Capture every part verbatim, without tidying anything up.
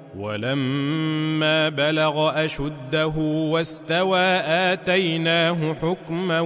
ولما بلغ أشده واستوى آتيناه حكما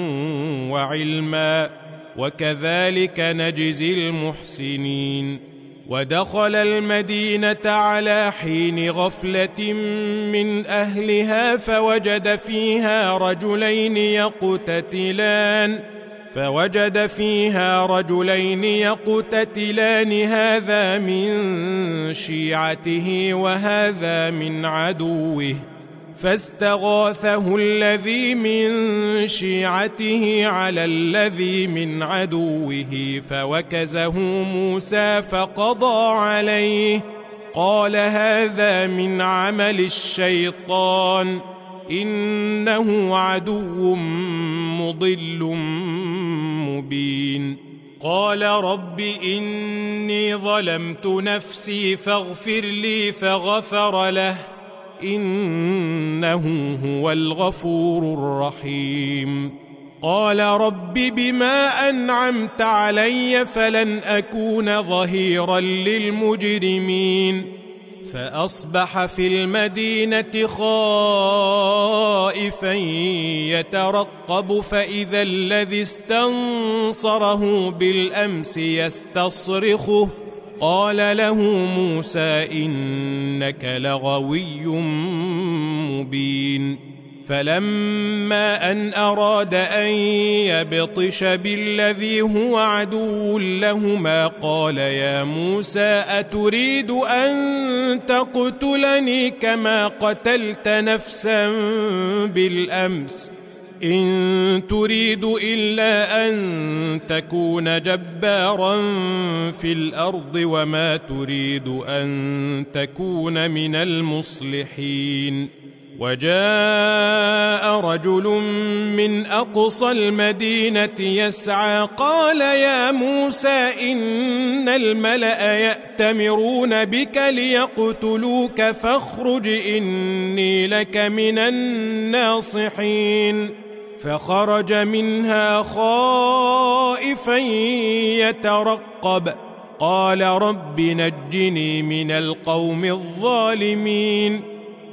وعلما وكذلك نجزي المحسنين. ودخل المدينة على حين غفلة من أهلها فوجد فيها رجلين يقتتلان فوجد فيها رجلين يقتتلان هذا من شيعته وهذا من عدوه فاستغاثه الذي من شيعته على الذي من عدوه فوكزه موسى فقضى عليه قال هذا من عمل الشيطان إنه عدو مضل مبين. قال رب إني ظلمت نفسي فاغفر لي فغفر له إنه هو الغفور الرحيم. قال رب بما أنعمت علي فلن أكون ظهيرا للمجرمين. فأصبح في المدينة خائفا يترقب فإذا الذي استنصره بالأمس يستصرخه قال له موسى إنك لغوي مبين. فلما أن أراد أن يبطش بالذي هو عدو لهما قال يا موسى أتريد أن تقتلني كما قتلت نفسا بالأمس إن تريد إلا أن تكون جبارا في الأرض وما تريد أن تكون من المصلحين. وجاء رجل من أقصى المدينة يسعى قال يا موسى إن الملأ يأتمرون بك ليقتلوك فاخرج إني لك من الناصحين. فخرج منها خائفا يترقب قال رب نجني من القوم الظالمين.